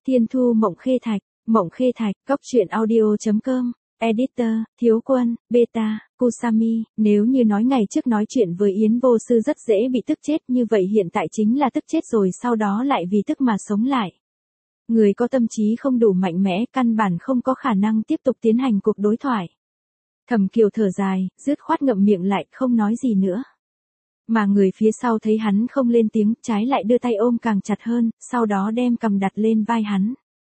Thiên Thu Mộng Khê Thạch, Cốc truyện audio.com, Editor, Thiếu Quân, Beta, Kusami, nếu như nói ngày trước nói chuyện với Yến Vô Sư rất dễ bị tức chết như vậy hiện tại chính là tức chết rồi sau đó lại vì tức mà sống lại. Người có tâm trí không đủ mạnh mẽ căn bản không có khả năng tiếp tục tiến hành cuộc đối thoại. Thẩm Kiều thở dài, dứt khoát ngậm miệng lại không nói gì nữa. Mà người phía sau thấy hắn không lên tiếng, trái lại đưa tay ôm càng chặt hơn, sau đó đem cằm đặt lên vai hắn.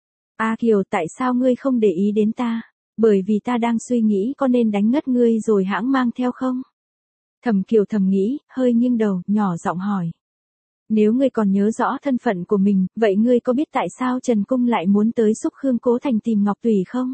A Kiều, tại sao ngươi không để ý đến ta? Bởi vì ta đang suy nghĩ có nên đánh ngất ngươi rồi hãng mang theo không? Thẩm Kiều thầm nghĩ, hơi nghiêng đầu, nhỏ giọng hỏi. Nếu ngươi còn nhớ rõ thân phận của mình, vậy ngươi có biết tại sao Trần Cung lại muốn tới Xúc Khương Cố Thành tìm Ngọc Tùy không?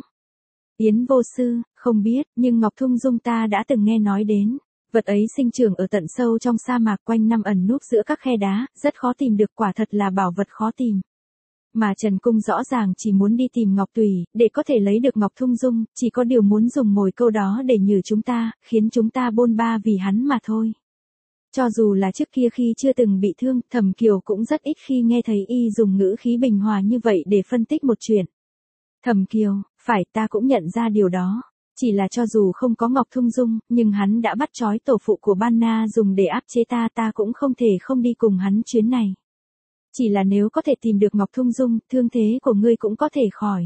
Yến Vô Sư, không biết, nhưng Ngọc Thung Dung ta đã từng nghe nói đến. Vật ấy sinh trưởng ở tận sâu trong sa mạc quanh năm ẩn núp giữa các khe đá, rất khó tìm được, quả thật là bảo vật khó tìm. Mà Trần Cung rõ ràng chỉ muốn đi tìm Ngọc Tùy, để có thể lấy được Ngọc Thung Dung, chỉ có điều muốn dùng mồi câu đó để nhử chúng ta, khiến chúng ta bôn ba vì hắn mà thôi. Cho dù là trước kia khi chưa từng bị thương, Thẩm Kiều cũng rất ít khi nghe thấy y dùng ngữ khí bình hòa như vậy để phân tích một chuyện. Thẩm Kiều, phải, ta cũng nhận ra điều đó. Chỉ là cho dù không có Ngọc Thung Dung, nhưng hắn đã bắt trói tổ phụ của Ban Na dùng để áp chế ta, ta cũng không thể không đi cùng hắn chuyến này. Chỉ là nếu có thể tìm được Ngọc Thung Dung, thương thế của ngươi cũng có thể khỏi.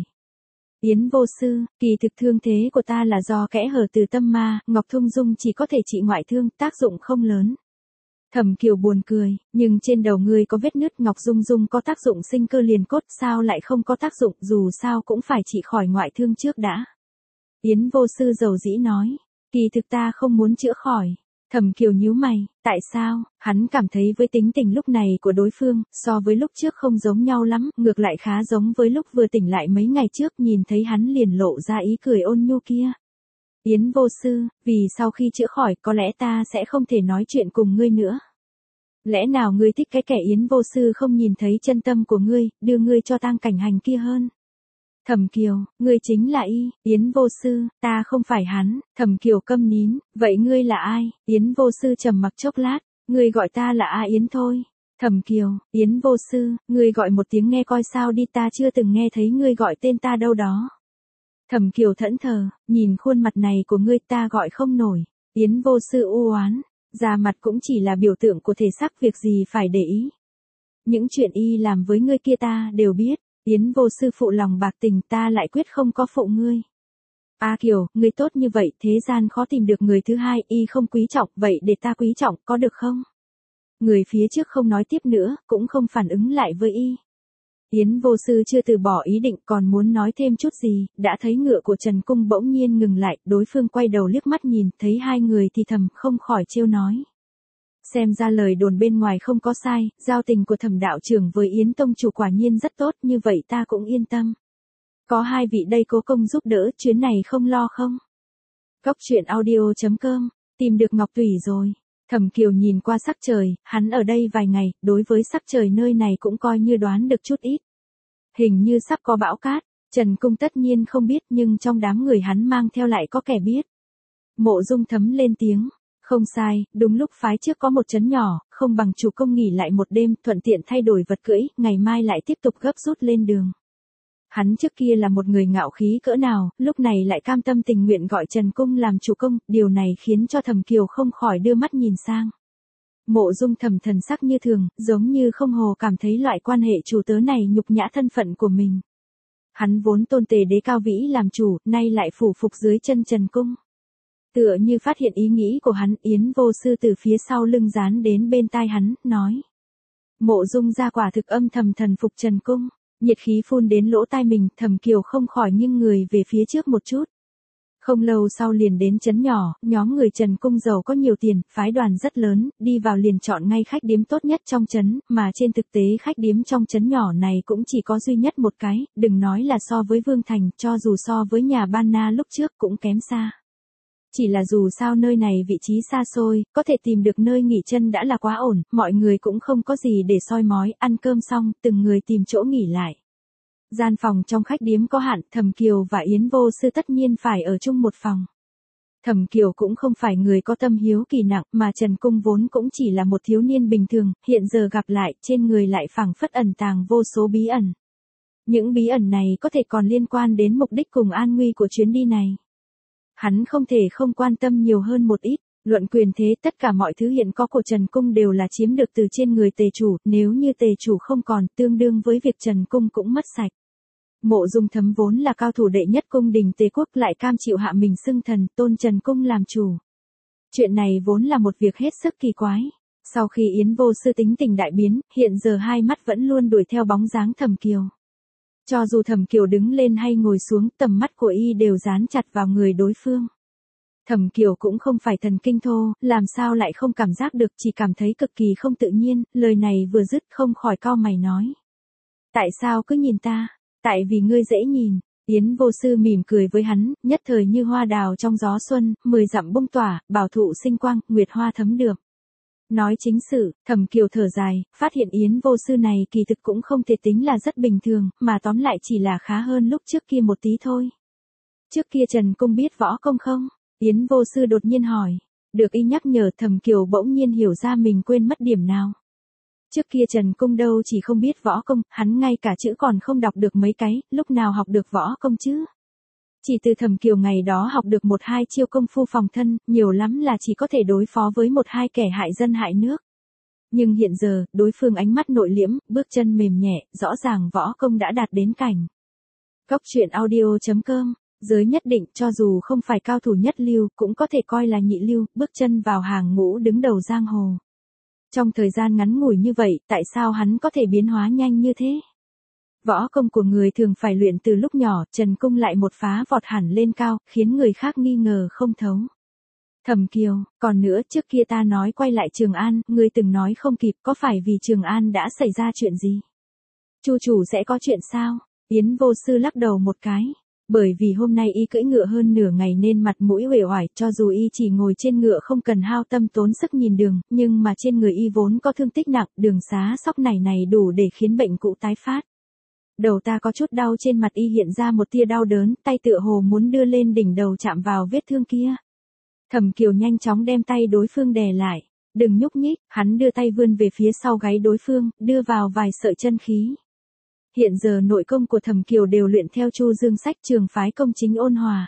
Yến Vô Sư, kỳ thực thương thế của ta là do kẽ hở từ tâm ma, Ngọc Thung Dung chỉ có thể trị ngoại thương, tác dụng không lớn. Thẩm Kiều buồn cười, nhưng trên đầu ngươi có vết nứt, Ngọc Dung Dung có tác dụng sinh cơ liền cốt, sao lại không có tác dụng, dù sao cũng phải trị khỏi ngoại thương trước đã. Yến Vô Sư dầu dĩ nói, kỳ thực ta không muốn chữa khỏi. Thẩm Kiều nhíu mày, tại sao? Hắn cảm thấy với tính tình lúc này của đối phương, so với lúc trước không giống nhau lắm, ngược lại khá giống với lúc vừa tỉnh lại mấy ngày trước, nhìn thấy hắn liền lộ ra ý cười ôn nhu kia. Yến Vô Sư, vì sau khi chữa khỏi có lẽ ta sẽ không thể nói chuyện cùng ngươi nữa. Lẽ nào ngươi thích cái kẻ Yến Vô Sư không nhìn thấy chân tâm của ngươi, đưa ngươi cho tang cảnh hành kia hơn? Thẩm Kiều, ngươi chính là y, Yến Vô Sư, ta không phải hắn. Thẩm Kiều câm nín, vậy ngươi là ai? Yến Vô Sư trầm mặc chốc lát, ngươi gọi ta là A Yến thôi. Thẩm Kiều, Yến Vô Sư, ngươi gọi một tiếng nghe coi sao đi, ta chưa từng nghe thấy ngươi gọi tên ta đâu đó. Thẩm Kiều thẫn thờ, nhìn khuôn mặt này của ngươi ta gọi không nổi. Yến Vô Sư u oán, da mặt cũng chỉ là biểu tượng của thể xác, việc gì phải để ý. Những chuyện y làm với ngươi kia ta đều biết. Yến Vô Sư phụ lòng bạc tình, ta lại quyết không có phụ ngươi. A Kiều, ngươi tốt như vậy, thế gian khó tìm được người thứ hai, y không quý trọng, vậy để ta quý trọng, có được không? Người phía trước không nói tiếp nữa, cũng không phản ứng lại với y. Yến Vô Sư chưa từ bỏ ý định, còn muốn nói thêm chút gì, đã thấy ngựa của Trần Cung bỗng nhiên ngừng lại, đối phương quay đầu liếc mắt nhìn, thấy hai người thì thầm, không khỏi trêu nói. Xem ra lời đồn bên ngoài không có sai, giao tình của Thẩm đạo trưởng với Yến tông chủ quả nhiên rất tốt, như vậy ta cũng yên tâm. Có hai vị đây cố công giúp đỡ, chuyến này không lo không? Cốc truyện audio.com, tìm được Ngọc Tùy rồi. Thẩm Kiều nhìn qua sắc trời, hắn ở đây vài ngày, đối với sắc trời nơi này cũng coi như đoán được chút ít. Hình như sắp có bão cát, Trần Cung tất nhiên không biết nhưng trong đám người hắn mang theo lại có kẻ biết. Mộ Dung Thấm lên tiếng. Không sai, đúng lúc phái trước có một trấn nhỏ, không bằng chủ công nghỉ lại một đêm, thuận tiện thay đổi vật cưỡi, ngày mai lại tiếp tục gấp rút lên đường. Hắn trước kia là một người ngạo khí cỡ nào, lúc này lại cam tâm tình nguyện gọi Trần Cung làm chủ công, điều này khiến cho Thẩm Kiều không khỏi đưa mắt nhìn sang. Mộ Dung Thầm thần sắc như thường, giống như không hồ cảm thấy loại quan hệ chủ tớ này nhục nhã thân phận của mình. Hắn vốn tôn Tề Đế Cao Vĩ làm chủ, nay lại phủ phục dưới chân Trần Cung. Tựa như phát hiện ý nghĩ của hắn, Yến Vô Sư từ phía sau lưng dán đến bên tai hắn, nói. Mộ Dung ra quả thực âm thầm thần phục Trần Cung, nhiệt khí phun đến lỗ tai mình, Thẩm Kiều không khỏi nghiêng người về phía trước một chút. Không lâu sau liền đến trấn nhỏ, nhóm người Trần Cung giàu có nhiều tiền, phái đoàn rất lớn, đi vào liền chọn ngay khách điếm tốt nhất trong trấn, mà trên thực tế khách điếm trong trấn nhỏ này cũng chỉ có duy nhất một cái, đừng nói là so với Vương Thành, cho dù so với nhà Ban Na lúc trước cũng kém xa. Chỉ là dù sao nơi này vị trí xa xôi, có thể tìm được nơi nghỉ chân đã là quá ổn, mọi người cũng không có gì để soi mói, ăn cơm xong, từng người tìm chỗ nghỉ lại. Gian phòng trong khách điếm có hạn, Thẩm Kiều và Yến Vô Sư tất nhiên phải ở chung một phòng. Thẩm Kiều cũng không phải người có tâm hiếu kỳ nặng, mà Trần Cung vốn cũng chỉ là một thiếu niên bình thường, hiện giờ gặp lại, trên người lại phảng phất ẩn tàng vô số bí ẩn. Những bí ẩn này có thể còn liên quan đến mục đích cùng an nguy của chuyến đi này. Hắn không thể không quan tâm nhiều hơn một ít. Luận quyền thế, tất cả mọi thứ hiện có của Trần Cung đều là chiếm được từ trên người Tề chủ, nếu như Tề chủ không còn, tương đương với việc Trần Cung cũng mất sạch. Mộ Dung Thấm vốn là cao thủ đệ nhất cung đình Tề quốc, lại cam chịu hạ mình xưng thần, tôn Trần Cung làm chủ. Chuyện này vốn là một việc hết sức kỳ quái. Sau khi Yến Vô Sư tính tình đại biến, hiện giờ hai mắt vẫn luôn đuổi theo bóng dáng Thẩm Kiều. Cho dù Thẩm Kiều đứng lên hay ngồi xuống, tầm mắt của y đều dán chặt vào người đối phương. Thẩm Kiều cũng không phải thần kinh thô, làm sao lại không cảm giác được, chỉ cảm thấy cực kỳ không tự nhiên, lời này vừa dứt không khỏi cau mày nói. Tại sao cứ nhìn ta? Tại vì ngươi dễ nhìn. Yến Vô Sư mỉm cười với hắn, nhất thời như hoa đào trong gió xuân, 10 dặm bông tỏa, bảo thụ sinh quang, nguyệt hoa thấm đượm. Nói chính sự, Thẩm Kiều thở dài, phát hiện Yến Vô Sư này kỳ thực cũng không thể tính là rất bình thường, mà tóm lại chỉ là khá hơn lúc trước kia một tí thôi. Trước kia Trần Cung biết võ công không? Yến Vô Sư đột nhiên hỏi. Được y nhắc nhở, Thẩm Kiều bỗng nhiên hiểu ra mình quên mất điểm nào. Trước kia Trần Cung đâu chỉ không biết võ công, hắn ngay cả chữ còn không đọc được mấy cái, lúc nào học được võ công chứ? Chỉ từ Thẩm Kiều ngày đó học được một hai chiêu công phu phòng thân, nhiều lắm là chỉ có thể đối phó với một hai kẻ hại dân hại nước. Nhưng hiện giờ, đối phương ánh mắt nội liễm, bước chân mềm nhẹ, rõ ràng võ công đã đạt đến cảnh. Góc truyện audio.com, giới nhất định, cho dù không phải cao thủ nhất lưu, cũng có thể coi là nhị lưu, bước chân vào hàng ngũ đứng đầu giang hồ. Trong thời gian ngắn ngủi như vậy, tại sao hắn có thể biến hóa nhanh như thế? Võ công của người thường phải luyện từ lúc nhỏ, Trần Cung lại một phá vọt hẳn lên cao, khiến người khác nghi ngờ không thấu. Thẩm Kiều, còn nữa, trước kia ta nói quay lại Trường An, ngươi từng nói không kịp, có phải vì Trường An đã xảy ra chuyện gì? Chu chủ sẽ có chuyện sao? Yến Vô Sư lắc đầu một cái. Bởi vì hôm nay y cưỡi ngựa hơn nửa ngày nên mặt mũi uể oải, cho dù y chỉ ngồi trên ngựa không cần hao tâm tốn sức nhìn đường, nhưng mà trên người y vốn có thương tích nặng, đường xá sóc này đủ để khiến bệnh cũ tái phát. Đầu ta có chút đau, trên mặt y hiện ra một tia đau đớn, tay tựa hồ muốn đưa lên đỉnh đầu chạm vào vết thương kia. Thẩm Kiều nhanh chóng đem tay đối phương đè lại. Đừng nhúc nhích, hắn đưa tay vươn về phía sau gáy đối phương, đưa vào vài sợi chân khí. Hiện giờ nội công của Thẩm Kiều đều luyện theo Chu Dương sách trường phái công chính ôn hòa.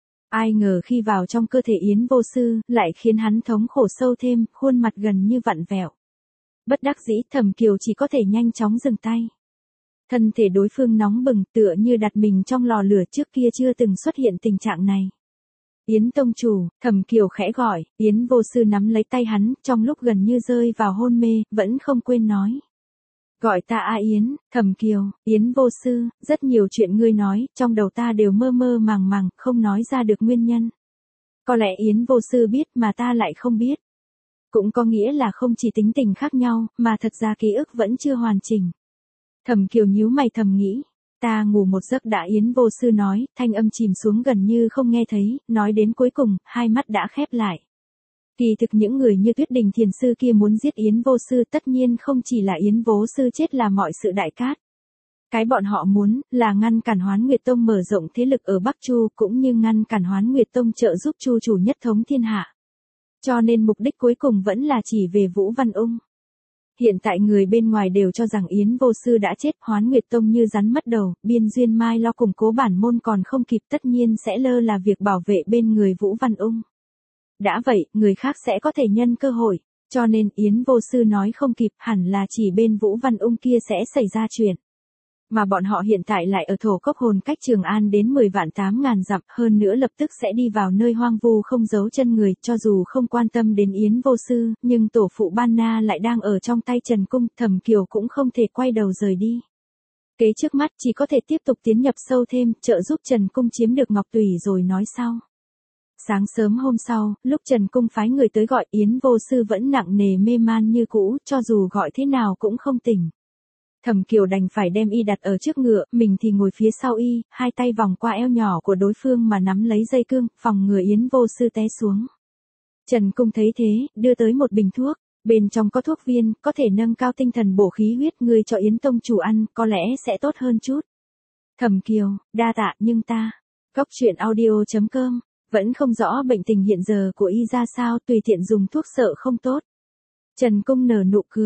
Ai ngờ khi vào trong cơ thể Yến Vô Sư, lại khiến hắn thống khổ sâu thêm, khuôn mặt gần như vặn vẹo. Bất đắc dĩ, Thẩm Kiều chỉ có thể nhanh chóng dừng tay. Thân thể đối phương nóng bừng, tựa như đặt mình trong lò lửa, trước kia chưa từng xuất hiện tình trạng này. Yến tông chủ, Thẩm Kiều khẽ gọi, Yến Vô Sư nắm lấy tay hắn, trong lúc gần như rơi vào hôn mê, vẫn không quên nói. Gọi ta A Yến, Thẩm Kiều, Yến Vô Sư, rất nhiều chuyện ngươi nói, trong đầu ta đều mơ mơ màng màng, không nói ra được nguyên nhân. Có lẽ Yến Vô Sư biết mà ta lại không biết. Cũng có nghĩa là không chỉ tính tình khác nhau, mà thật ra ký ức vẫn chưa hoàn chỉnh. Thẩm Kiều nhíu mày thầm nghĩ. Ta ngủ một giấc đã, Yến Vô Sư nói, thanh âm chìm xuống gần như không nghe thấy, nói đến cuối cùng, hai mắt đã khép lại. Kỳ thực những người như Tuyết Đình Thiền Sư kia muốn giết Yến Vô Sư tất nhiên không chỉ là Yến Vô Sư chết là mọi sự đại cát. Cái bọn họ muốn, là ngăn cản Hoán Nguyệt Tông mở rộng thế lực ở Bắc Chu, cũng như ngăn cản Hoán Nguyệt Tông trợ giúp Chu chủ nhất thống thiên hạ. Cho nên mục đích cuối cùng vẫn là chỉ về Vũ Văn Ung. Hiện tại người bên ngoài đều cho rằng Yến Vô Sư đã chết, Hoán Nguyệt Tông như rắn mất đầu, biên duyên mai lo củng cố bản môn còn không kịp, tất nhiên sẽ lơ là việc bảo vệ bên người Vũ Văn Ung. Đã vậy, người khác sẽ có thể nhân cơ hội, cho nên Yến Vô Sư nói không kịp, hẳn là chỉ bên Vũ Văn Ung kia sẽ xảy ra chuyện. Mà bọn họ hiện tại lại ở thổ cốc hồn cách Trường An đến 10 vạn 8.000 dặm, hơn nữa lập tức sẽ đi vào nơi hoang vu không giấu chân người, cho dù không quan tâm đến Yến Vô Sư, nhưng tổ phụ Ban Na lại đang ở trong tay Trần Cung, Thẩm Kiều cũng không thể quay đầu rời đi. Kế trước mắt chỉ có thể tiếp tục tiến nhập sâu thêm, trợ giúp Trần Cung chiếm được Ngọc Tùy rồi nói sau. Sáng sớm hôm sau, lúc Trần Cung phái người tới gọi, Yến Vô Sư vẫn nặng nề mê man như cũ, cho dù gọi thế nào cũng không tỉnh. Thẩm Kiều đành phải đem y đặt ở trước ngựa, mình thì ngồi phía sau y, hai tay vòng qua eo nhỏ của đối phương mà nắm lấy dây cương, phòng ngừa Yến Vô Sư té xuống. Trần Cung thấy thế, đưa tới một bình thuốc, bên trong có thuốc viên, có thể nâng cao tinh thần bổ khí huyết, người cho Yến tông chủ ăn, có lẽ sẽ tốt hơn chút. Thẩm Kiều, đa tạ, nhưng ta, góc truyện audio.com, vẫn không rõ bệnh tình hiện giờ của y ra sao, tùy tiện dùng thuốc sợ không tốt. Trần Cung nở nụ cười.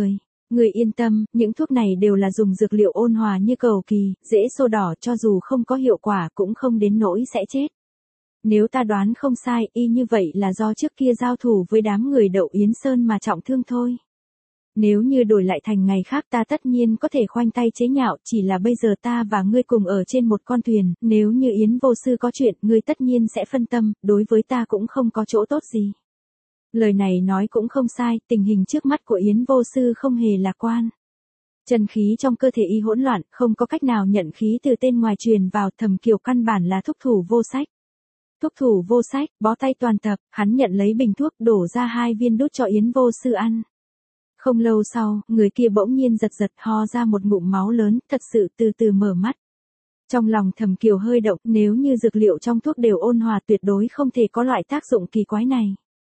Người yên tâm, những thuốc này đều là dùng dược liệu ôn hòa như cầu kỳ, dễ xô đỏ, cho dù không có hiệu quả cũng không đến nỗi sẽ chết. Nếu ta đoán không sai, y như vậy là do trước kia giao thủ với đám người Đậu Yến Sơn mà trọng thương thôi. Nếu như đổi lại thành ngày khác ta tất nhiên có thể khoanh tay chế nhạo, chỉ là bây giờ ta và ngươi cùng ở trên một con thuyền, nếu như Yến vô sư có chuyện, ngươi tất nhiên sẽ phân tâm, đối với ta cũng không có chỗ tốt gì. Lời này nói cũng không sai, tình hình trước mắt của Yến vô sư không hề lạc quan. Chân khí trong cơ thể y hỗn loạn, không có cách nào nhận khí từ tên ngoài truyền vào, Thẩm Kiều căn bản là thúc thủ vô sách. Thúc thủ vô sách, bó tay toàn tập, hắn nhận lấy bình thuốc đổ ra 2 viên đút cho Yến vô sư ăn. Không lâu sau, người kia bỗng nhiên giật giật ho ra một ngụm máu lớn, thật sự từ từ mở mắt. Trong lòng Thẩm Kiều hơi động, nếu như dược liệu trong thuốc đều ôn hòa tuyệt đối không thể có loại tác dụng kỳ quái này.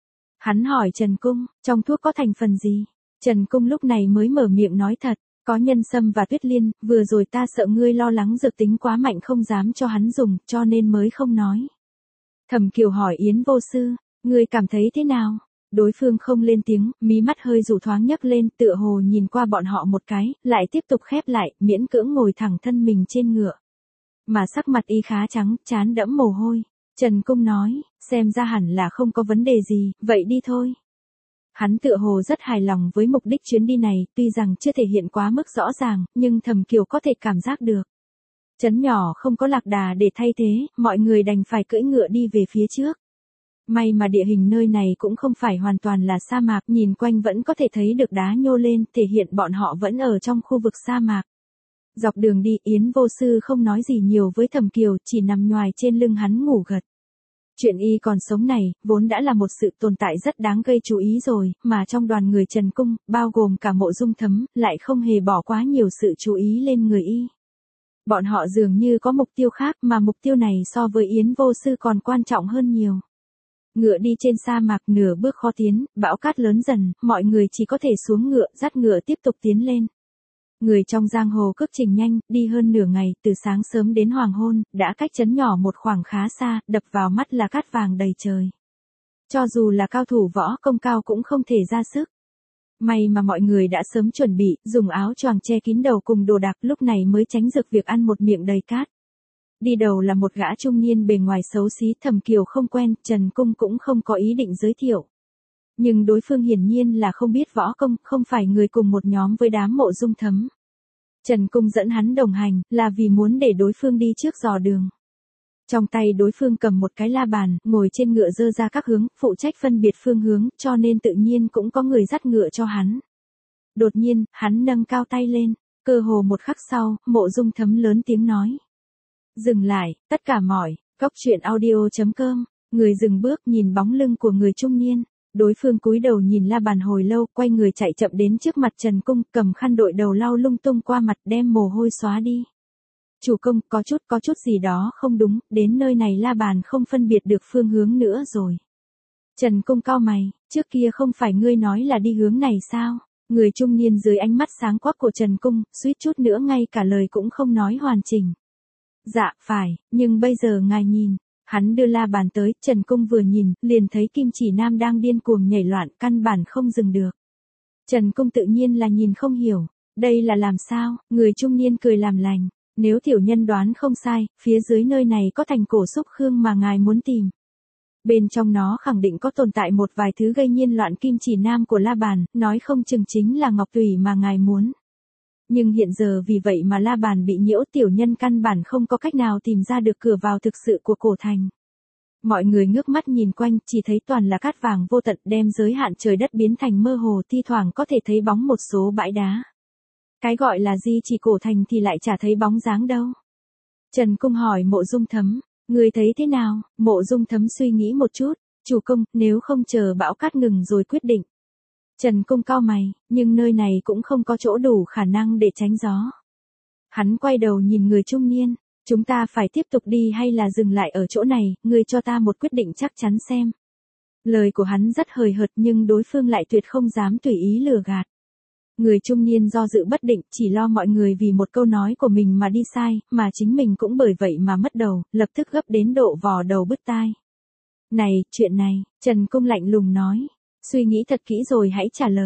Hắn hỏi Trần Cung, trong thuốc có thành phần gì? Trần Cung lúc này mới mở miệng nói thật, có nhân sâm và tuyết liên, vừa rồi ta sợ ngươi lo lắng dược tính quá mạnh không dám cho hắn dùng, cho nên mới không nói. Thẩm Kiều hỏi Yến vô sư, ngươi cảm thấy thế nào? Đối phương không lên tiếng, mí mắt hơi rủ thoáng nhấc lên, tựa hồ nhìn qua bọn họ một cái, lại tiếp tục khép lại, miễn cưỡng ngồi thẳng thân mình trên ngựa. Mà sắc mặt y khá trắng, trán đẫm mồ hôi. Trần Cung nói, xem ra hẳn là không có vấn đề gì, vậy đi thôi. Hắn tựa hồ rất hài lòng với mục đích chuyến đi này, tuy rằng chưa thể hiện quá mức rõ ràng, nhưng Thẩm Kiều có thể cảm giác được. Trấn nhỏ không có lạc đà để thay thế, mọi người đành phải cưỡi ngựa đi về phía trước. May mà địa hình nơi này cũng không phải hoàn toàn là sa mạc, nhìn quanh vẫn có thể thấy được đá nhô lên, thể hiện bọn họ vẫn ở trong khu vực sa mạc. Dọc đường đi, Yến vô sư không nói gì nhiều với Thẩm Kiều, chỉ nằm nhoài trên lưng hắn ngủ gật. Chuyện y còn sống này, vốn đã là một sự tồn tại rất đáng gây chú ý rồi, mà trong đoàn người Trần Cung, bao gồm cả Mộ Dung Thấm, lại không hề bỏ quá nhiều sự chú ý lên người y. Bọn họ dường như có mục tiêu khác, mà mục tiêu này so với Yến vô sư còn quan trọng hơn nhiều. Ngựa đi trên sa mạc nửa bước khó tiến, bão cát lớn dần, mọi người chỉ có thể xuống ngựa, dắt ngựa tiếp tục tiến lên. Người trong giang hồ cước trình nhanh, đi hơn nửa ngày, từ sáng sớm đến hoàng hôn, đã cách trấn nhỏ một khoảng khá xa, đập vào mắt là cát vàng đầy trời. Cho dù là cao thủ võ công cao cũng không thể ra sức. May mà mọi người đã sớm chuẩn bị, dùng áo choàng che kín đầu cùng đồ đạc, lúc này mới tránh được việc ăn một miệng đầy cát. Đi đầu là một gã trung niên bề ngoài xấu xí, Thẩm Kiều không quen, Trần Cung cũng không có ý định giới thiệu. Nhưng đối phương hiển nhiên là không biết võ công, không phải người cùng một nhóm với đám Mộ Dung Thấm. Trần Cung dẫn hắn đồng hành, là vì muốn để đối phương đi trước dò đường. Trong tay đối phương cầm một cái la bàn, ngồi trên ngựa dơ ra các hướng, phụ trách phân biệt phương hướng, cho nên tự nhiên cũng có người dắt ngựa cho hắn. Đột nhiên, hắn nâng cao tay lên, cơ hồ một khắc sau, Mộ Dung Thấm lớn tiếng nói. Dừng lại, tất cả mọi, góc truyện audio.com, người dừng bước nhìn bóng lưng của người trung niên. Đối phương cúi đầu nhìn la bàn hồi lâu, quay người chạy chậm đến trước mặt Trần Cung, cầm khăn đội đầu lau lung tung qua mặt, đem mồ hôi xóa đi. Chủ công, có chút gì đó không đúng, đến nơi này la bàn không phân biệt được phương hướng nữa rồi. Trần Cung cau mày, trước kia không phải ngươi nói là đi hướng này sao? Người trung niên dưới ánh mắt sáng quắc của Trần Cung, suýt chút nữa ngay cả lời cũng không nói hoàn chỉnh. Dạ, phải, nhưng bây giờ ngài nhìn. Hắn đưa la bàn tới, Trần Cung vừa nhìn, liền thấy Kim Chỉ Nam đang điên cuồng nhảy loạn, căn bản không dừng được. Trần Cung tự nhiên là nhìn không hiểu, đây là làm sao, người trung niên cười làm lành, nếu tiểu nhân đoán không sai, phía dưới nơi này có thành cổ xúc khương mà ngài muốn tìm. Bên trong nó khẳng định có tồn tại một vài thứ gây nhiên loạn. Kim Chỉ Nam của la bàn, nói không chừng chính là ngọc tùy mà ngài muốn. Nhưng hiện giờ vì vậy mà la bàn bị nhiễu, tiểu nhân căn bản không có cách nào tìm ra được cửa vào thực sự của cổ thành. Mọi người ngước mắt nhìn quanh, chỉ thấy toàn là cát vàng vô tận, đem giới hạn trời đất biến thành mơ hồ, thi thoảng có thể thấy bóng một số bãi đá. Cái gọi là di chỉ cổ thành thì lại chả thấy bóng dáng đâu. Trần Cung hỏi Mộ Dung Thấm, người thấy thế nào? Mộ Dung Thấm suy nghĩ một chút, chủ công, nếu không chờ bão cát ngừng rồi quyết định. Trần Cung cau mày, nhưng nơi này cũng không có chỗ đủ khả năng để tránh gió. Hắn quay đầu nhìn người trung niên, chúng ta phải tiếp tục đi hay là dừng lại ở chỗ này, ngươi cho ta một quyết định chắc chắn xem. Lời của hắn rất hời hợt nhưng đối phương lại tuyệt không dám tùy ý lừa gạt. Người trung niên do dự bất định, chỉ lo mọi người vì một câu nói của mình mà đi sai, mà chính mình cũng bởi vậy mà mất đầu, lập tức gấp đến độ vò đầu bứt tai. Này, chuyện này, Trần Cung lạnh lùng nói. Suy nghĩ thật kỹ rồi hãy trả lời.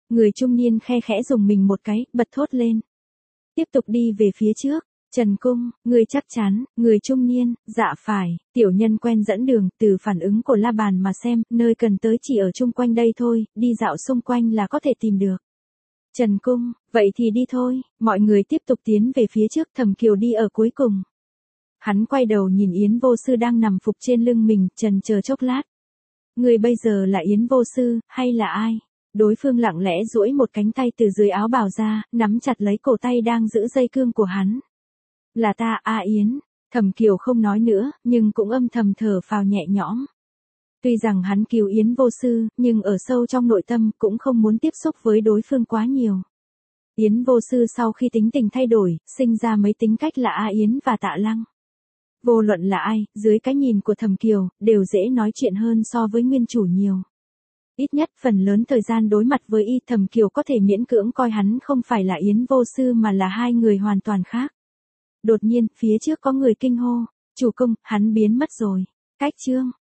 Người trung niên khe khẽ dùng mình một cái, bật thốt lên. Tiếp tục đi về phía trước. Trần Cung, người chắc chắn, người trung niên, dạ phải, tiểu nhân quen dẫn đường, từ phản ứng của La Bàn mà xem, nơi cần tới chỉ ở chung quanh đây thôi, đi dạo xung quanh là có thể tìm được. Trần Cung, vậy thì đi thôi, mọi người tiếp tục tiến về phía trước, Thẩm Kiều đi ở cuối cùng. Hắn quay đầu nhìn Yến Vô Sư đang nằm phục trên lưng mình, trần chờ chốc lát. Người bây giờ là Yến Vô Sư, hay là ai? Đối phương lặng lẽ duỗi một cánh tay từ dưới áo bào ra, nắm chặt lấy cổ tay đang giữ dây cương của hắn. Là ta, A Yến. Thẩm Kiều không nói nữa, nhưng cũng âm thầm thở phào nhẹ nhõm. Tuy rằng hắn cứu Yến Vô Sư, nhưng ở sâu trong nội tâm cũng không muốn tiếp xúc với đối phương quá nhiều. Yến Vô Sư sau khi tính tình thay đổi, sinh ra mấy tính cách là A Yến và Tạ Lăng. Vô luận là ai, dưới cái nhìn của Thẩm Kiều, đều dễ nói chuyện hơn so với nguyên chủ nhiều. Ít nhất phần lớn thời gian đối mặt với y, Thẩm Kiều có thể miễn cưỡng coi hắn không phải là Yến Vô Sư mà là hai người hoàn toàn khác. Đột nhiên, phía trước có người kinh hô, chủ công, hắn biến mất rồi. Cách chương.